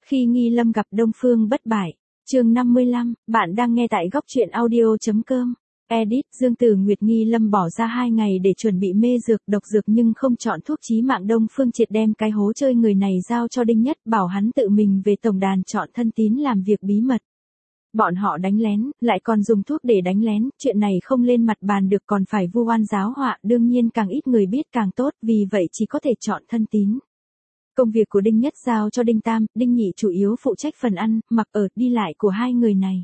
Khi Nghi Lâm gặp Đông Phương Bất Bại, chương 55, bạn đang nghe tại góc truyện audio.com. Edit, Dương Tử Nguyệt. Nghi Lâm bỏ ra 2 ngày để chuẩn bị mê dược, độc dược nhưng không chọn thuốc chí mạng. Đông Phương Triệt đem cái hố chơi người này giao cho Đinh Nhất, bảo hắn tự mình về tổng đàn chọn thân tín làm việc bí mật. Bọn họ đánh lén, lại còn dùng thuốc để đánh lén, chuyện này không lên mặt bàn được, còn phải vu oan giáo họa, đương nhiên càng ít người biết càng tốt, vì vậy chỉ có thể chọn thân tín. Công việc của Đinh Nhất giao cho Đinh Tam, Đinh Nhị chủ yếu phụ trách phần ăn, mặc ở, đi lại của hai người này.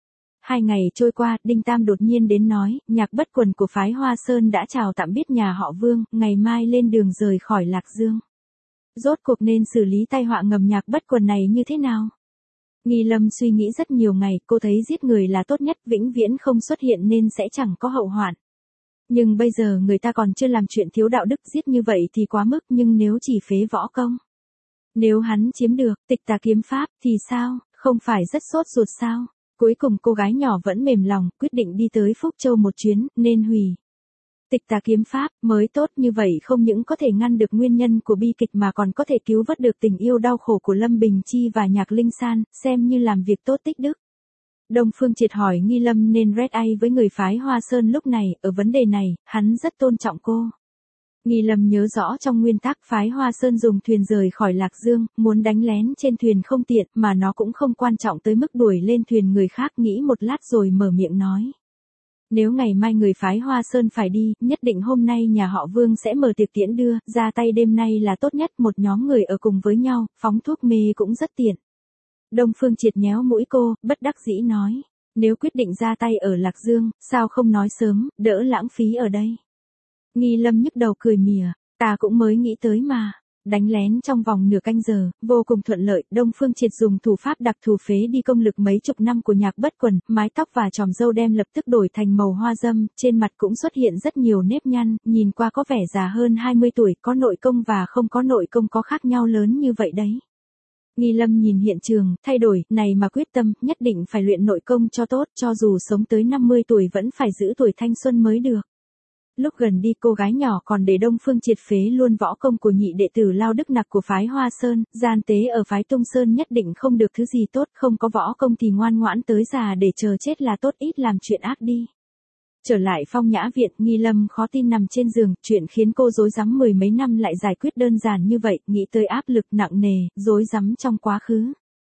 2 ngày trôi qua, Đinh Tam đột nhiên đến nói, Nhạc Bất Quần của phái Hoa Sơn đã chào tạm biệt nhà họ Vương, ngày mai lên đường rời khỏi Lạc Dương. Rốt cuộc nên xử lý tai họa ngầm Nhạc Bất Quần này như thế nào? Nghi Lâm suy nghĩ rất nhiều ngày, cô thấy giết người là tốt nhất, vĩnh viễn không xuất hiện nên sẽ chẳng có hậu hoạn. Nhưng bây giờ người ta còn chưa làm chuyện thiếu đạo đức, giết như vậy thì quá mức, nhưng nếu chỉ phế võ công. Nếu hắn chiếm được Tịch Tà Kiếm Pháp thì sao, không phải rất sốt ruột sao? Cuối cùng cô gái nhỏ vẫn mềm lòng, quyết định đi tới Phúc Châu một chuyến, nên hủy Tịch Tà Kiếm Pháp, mới tốt như vậy không những có thể ngăn được nguyên nhân của bi kịch mà còn có thể cứu vớt được tình yêu đau khổ của Lâm Bình Chi và Nhạc Linh San, xem như làm việc tốt tích đức. Đông Phương Triệt hỏi Nghi Lâm nên red eye với người phái Hoa Sơn lúc này, ở vấn đề này, hắn rất tôn trọng cô. Nghi Lâm nhớ rõ trong nguyên tắc phái Hoa Sơn dùng thuyền rời khỏi Lạc Dương, muốn đánh lén trên thuyền không tiện, mà nó cũng không quan trọng tới mức đuổi lên thuyền người khác. Nghĩ một lát rồi mở miệng nói. Nếu ngày mai người phái Hoa Sơn phải đi, nhất định hôm nay nhà họ Vương sẽ mở tiệc tiễn đưa, ra tay đêm nay là tốt nhất, một nhóm người ở cùng với nhau, phóng thuốc mê cũng rất tiện. Đông Phương Triệt nhéo mũi cô, bất đắc dĩ nói, nếu quyết định ra tay ở Lạc Dương, sao không nói sớm, đỡ lãng phí ở đây. Nghi Lâm nhức đầu cười mỉa, ta cũng mới nghĩ tới mà. Đánh lén trong vòng nửa canh giờ, vô cùng thuận lợi, Đông Phương Triệt dùng thủ pháp đặc thù phế đi công lực mấy chục năm của Nhạc Bất Quần, mái tóc và chòm râu đem lập tức đổi thành màu hoa dâm, trên mặt cũng xuất hiện rất nhiều nếp nhăn, nhìn qua có vẻ già hơn 20 tuổi, có nội công và không có nội công có khác nhau lớn như vậy đấy. Nghi Lâm nhìn hiện trường, thay đổi, này mà quyết tâm, nhất định phải luyện nội công cho tốt, cho dù sống tới 50 tuổi vẫn phải giữ tuổi thanh xuân mới được. Lúc gần đi cô gái nhỏ còn để Đông Phương Triệt phế luôn võ công của nhị đệ tử Lao Đức Nặc của phái Hoa Sơn, gian tế ở phái Tung Sơn nhất định không được thứ gì tốt, không có võ công thì ngoan ngoãn tới già để chờ chết là tốt, ít làm chuyện ác đi. Trở lại Phong Nhã Viện, Nghi Lâm khó tin nằm trên giường, chuyện khiến cô rối rắm mười mấy năm lại giải quyết đơn giản như vậy, nghĩ tới áp lực nặng nề, rối rắm trong quá khứ.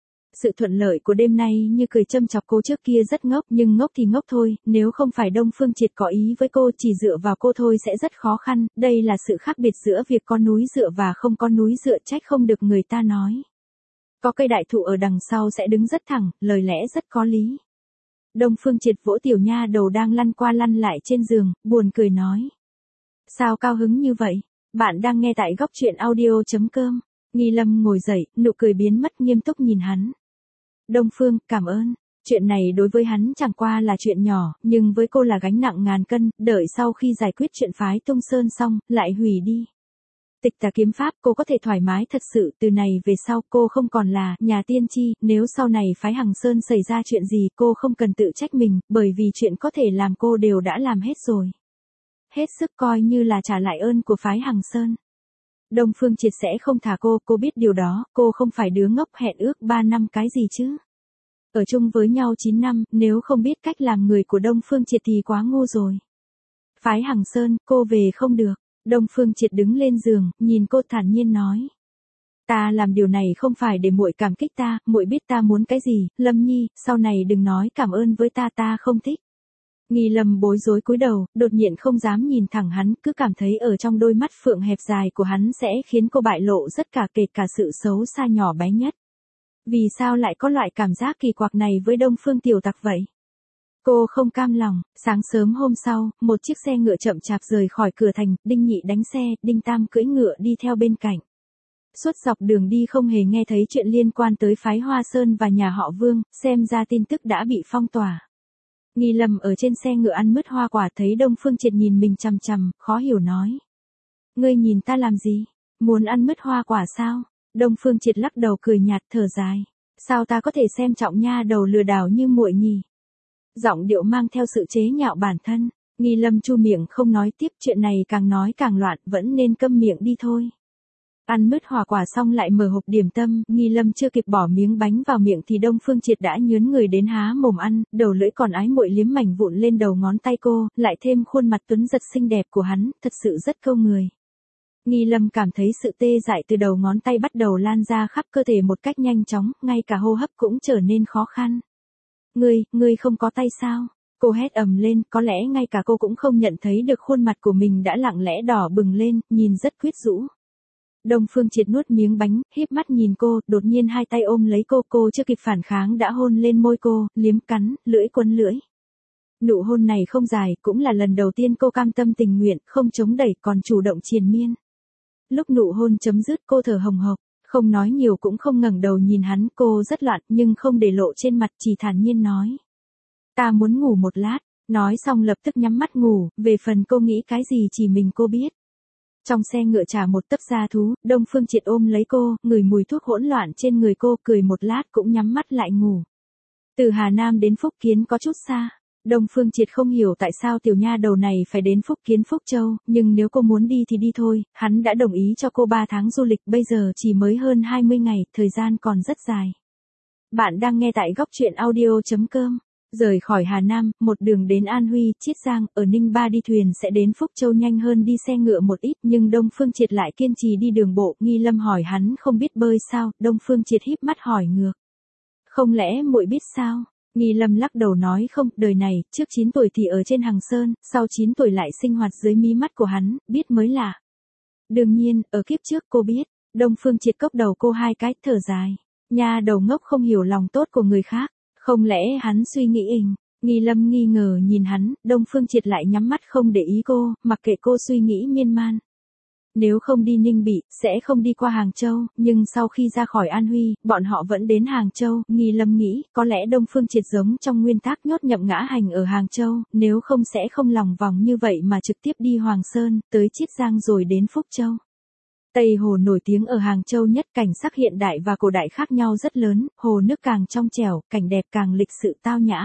Sự thuận lợi của đêm nay như cười châm chọc cô. Trước kia rất ngốc, nhưng ngốc thì ngốc thôi, nếu không phải Đông Phương Triệt có ý với cô, chỉ dựa vào cô thôi sẽ rất khó khăn, đây là sự khác biệt giữa việc có núi dựa và không có núi dựa, trách không được người ta nói. Có cây đại thụ ở đằng sau sẽ đứng rất thẳng, lời lẽ rất có lý. Đông Phương Triệt vỗ tiểu nha đầu đang lăn qua lăn lại trên giường, buồn cười nói. Sao cao hứng như vậy? Bạn đang nghe tại góc truyện audio.com. Nghi Lâm ngồi dậy, nụ cười biến mất, nghiêm túc nhìn hắn. Đông Phương, cảm ơn. Chuyện này đối với hắn chẳng qua là chuyện nhỏ, nhưng với cô là gánh nặng ngàn cân, đợi sau khi giải quyết chuyện phái Tung Sơn xong, lại hủy đi Tịch Tà Kiếm Pháp, cô có thể thoải mái thật sự, từ này về sau cô không còn là nhà tiên tri, nếu sau này phái Hằng Sơn xảy ra chuyện gì cô không cần tự trách mình, bởi vì chuyện có thể làm cô đều đã làm hết rồi. Hết sức coi như là trả lại ơn của phái Hằng Sơn. Đông Phương Triệt sẽ không thả cô biết điều đó, cô không phải đứa ngốc, hẹn ước 3 năm cái gì chứ. Ở chung với nhau 9 năm, nếu không biết cách làm người của Đông Phương Triệt thì quá ngu rồi. Phái Hằng Sơn, cô về không được. Đông Phương Triệt đứng lên giường, nhìn cô thản nhiên nói. Ta làm điều này không phải để muội cảm kích ta, muội biết ta muốn cái gì, Lâm Nhi, sau này đừng nói cảm ơn với ta, ta không thích. Nghi Lâm bối rối cúi đầu, đột nhiên không dám nhìn thẳng hắn, cứ cảm thấy ở trong đôi mắt phượng hẹp dài của hắn sẽ khiến cô bại lộ rất cả, kể cả sự xấu xa nhỏ bé nhất. Vì sao lại có loại cảm giác kỳ quặc này với Đông Phương tiểu tặc vậy? Cô không cam lòng. Sáng sớm hôm sau, một chiếc xe ngựa chậm chạp rời khỏi cửa thành, Đinh Nhị đánh xe, Đinh Tam cưỡi ngựa đi theo bên cạnh. Suốt dọc đường đi không hề nghe thấy chuyện liên quan tới phái Hoa Sơn và nhà họ Vương, xem ra tin tức đã bị phong tỏa. Nghi Lâm ở trên xe ngựa ăn mứt hoa quả, thấy Đông Phương Triệt nhìn mình chằm chằm, khó hiểu nói. Ngươi nhìn ta làm gì? Muốn ăn mứt hoa quả sao? Đông Phương Triệt lắc đầu cười nhạt, thở dài. Sao ta có thể xem trọng nha đầu lừa đảo như muội nhỉ? Giọng điệu mang theo sự chế nhạo bản thân. Nghi Lâm chu miệng không nói tiếp, chuyện này càng nói càng loạn, vẫn nên câm miệng đi thôi. Ăn mứt hoa quả xong lại mở hộp điểm tâm, Nghi Lâm chưa kịp bỏ miếng bánh vào miệng thì Đông Phương Triệt đã nhớn người đến há mồm ăn, đầu lưỡi còn ái muội liếm mảnh vụn lên đầu ngón tay cô, lại thêm khuôn mặt tuấn giật xinh đẹp của hắn, thật sự rất câu người. Nghi Lâm cảm thấy sự tê dại từ đầu ngón tay bắt đầu lan ra khắp cơ thể một cách nhanh chóng, ngay cả hô hấp cũng trở nên khó khăn. Ngươi không có tay sao? Cô hét ầm lên, có lẽ ngay cả cô cũng không nhận thấy được khuôn mặt của mình đã lặng lẽ đỏ bừng lên, nhìn rất quyến rũ. Đông Phương Triệt nuốt miếng bánh, híp mắt nhìn cô, đột nhiên hai tay ôm lấy cô chưa kịp phản kháng đã hôn lên môi cô, liếm cắn, lưỡi quấn lưỡi. Nụ hôn này không dài, cũng là lần đầu tiên cô cam tâm tình nguyện, không chống đẩy còn chủ động triền miên. Lúc nụ hôn chấm dứt cô thở hồng hộc, không nói nhiều cũng không ngẩng đầu nhìn hắn, cô rất loạn nhưng không để lộ trên mặt, chỉ thản nhiên nói. Ta muốn ngủ một lát, nói xong lập tức nhắm mắt ngủ, về phần cô nghĩ cái gì chỉ mình cô biết. Trong xe ngựa trả một tấc da thú, Đông Phương Triệt ôm lấy cô, ngửi mùi thuốc hỗn loạn trên người cô, cười một lát cũng nhắm mắt lại ngủ. Từ Hà Nam đến Phúc Kiến có chút xa. Đông Phương Triệt không hiểu tại sao tiểu nha đầu này phải đến Phúc Kiến Phúc Châu, nhưng nếu cô muốn đi thì đi thôi, hắn đã đồng ý cho cô 3 tháng du lịch, bây giờ chỉ mới hơn 20 ngày, thời gian còn rất dài. Bạn đang nghe tại góc truyện audio.com. Rời khỏi Hà Nam, một đường đến An Huy, Chiết Giang, ở Ninh Ba đi thuyền sẽ đến Phúc Châu nhanh hơn đi xe ngựa một ít, nhưng Đông Phương Triệt lại kiên trì đi đường bộ, Nghi Lâm hỏi hắn không biết bơi sao, Đông Phương Triệt híp mắt hỏi ngược. Không lẽ muội biết sao? Nghi Lâm lắc đầu nói không, đời này, trước 9 tuổi thì ở trên Hằng Sơn, sau 9 tuổi lại sinh hoạt dưới mí mắt của hắn, biết mới lạ. Đương nhiên, ở kiếp trước cô biết, Đông Phương Triệt cốc đầu cô 2 cái, thở dài. Nha đầu ngốc không hiểu lòng tốt của người khác, không lẽ hắn suy nghĩ Nghi Lâm nghi ngờ nhìn hắn, Đông Phương Triệt lại nhắm mắt không để ý cô, mặc kệ cô suy nghĩ miên man. Nếu không đi Ninh Bị, sẽ không đi qua Hàng Châu, nhưng sau khi ra khỏi An Huy, bọn họ vẫn đến Hàng Châu, Nghi Lâm nghĩ, có lẽ Đông Phương Triệt giống trong nguyên tắc nhốt nhậm ngã hành ở Hàng Châu, nếu không sẽ không lòng vòng như vậy mà trực tiếp đi Hoàng Sơn, tới Chiết Giang rồi đến Phúc Châu. Tây Hồ nổi tiếng ở Hàng Châu nhất, cảnh sắc hiện đại và cổ đại khác nhau rất lớn, hồ nước càng trong trẻo, cảnh đẹp càng lịch sự tao nhã.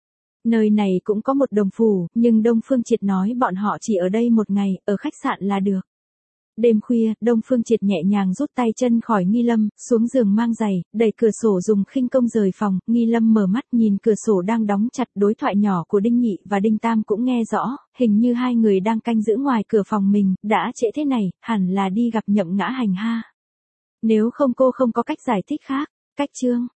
Nơi này cũng có một đồng phủ, nhưng Đông Phương Triệt nói bọn họ chỉ ở đây một ngày, ở khách sạn là được. Đêm khuya, Đông Phương Triệt nhẹ nhàng rút tay chân khỏi Nghi Lâm, xuống giường mang giày, đẩy cửa sổ dùng khinh công rời phòng, Nghi Lâm mở mắt nhìn cửa sổ đang đóng chặt, đối thoại nhỏ của Đinh Nhị và Đinh Tam cũng nghe rõ, hình như hai người đang canh giữ ngoài cửa phòng mình, đã trễ thế này, hẳn là đi gặp nhậm ngã hành ha. Nếu không cô không có cách giải thích khác. Cách chương